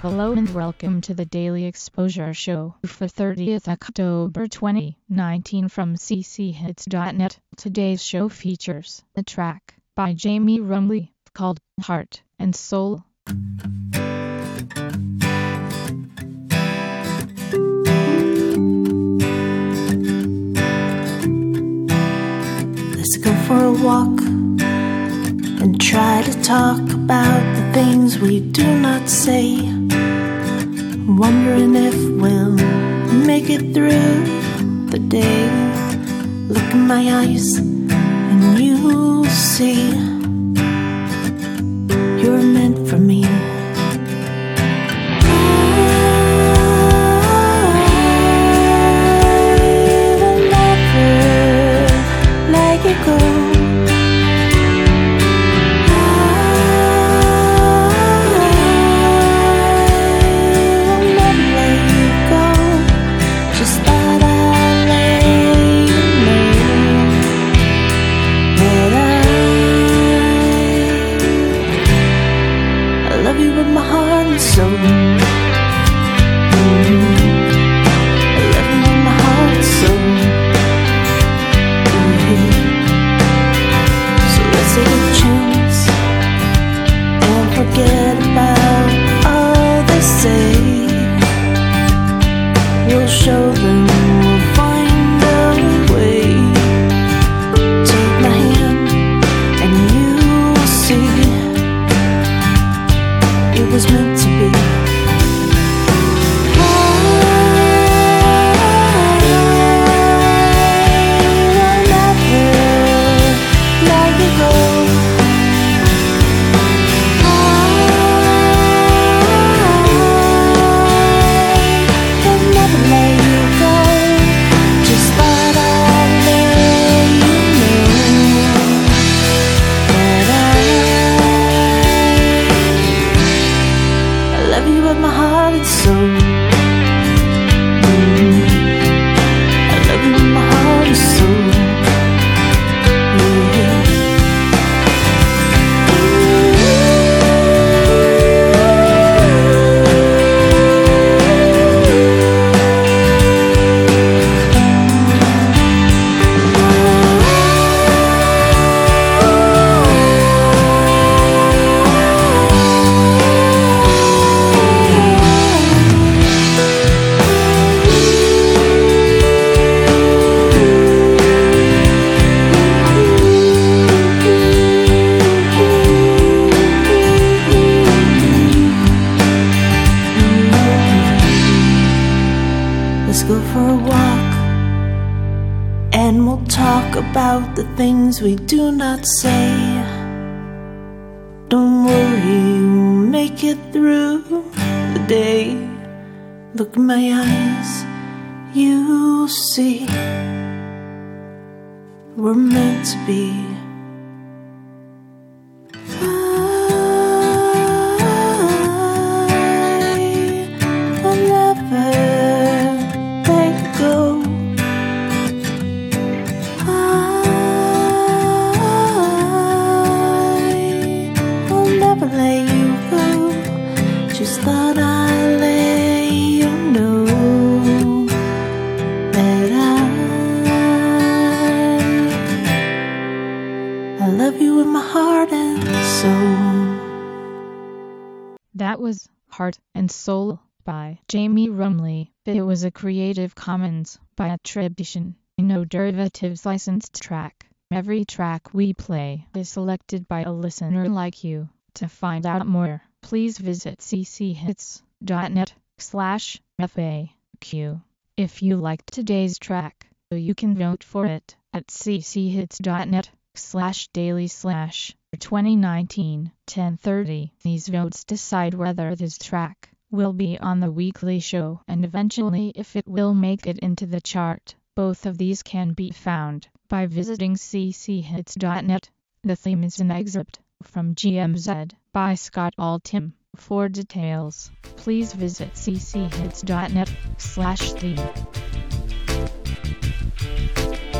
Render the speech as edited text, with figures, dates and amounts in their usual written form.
Hello and welcome to the Daily Exposure Show for 30th October 2019 from cchits.net. Today's show features a track by Jamie Rumley called Heart and Soul. Let's go for a walk and try to talk about the things we do not say. Wondering if we'll make it through the day. Look in my eyes and you'll see you're meant for me. Show them we'll find a way. Take my hand and you'll see it was meant to be. I'll never let you go. Let's go for a walk and we'll talk about the things we do not say. Don't worry, we'll make it through the day. Look in my eyes, you'll see we're meant to be. Just thought I'd let you know that I love you with my heart and soul. That was Heart and Soul by Jamie Rumley. It was a Creative Commons by attribution, no derivatives licensed track. Every track we play is selected by a listener like you. To find out more, please visit cchits.net/FAQ. If you liked today's track, you can vote for it at cchits.net/daily/2019-1030. These votes decide whether this track will be on the weekly show and eventually if it will make it into the chart. Both of these can be found by visiting cchits.net. The theme is an excerpt from GMZ by Scott Altham. For details, please visit cchits.net/theme.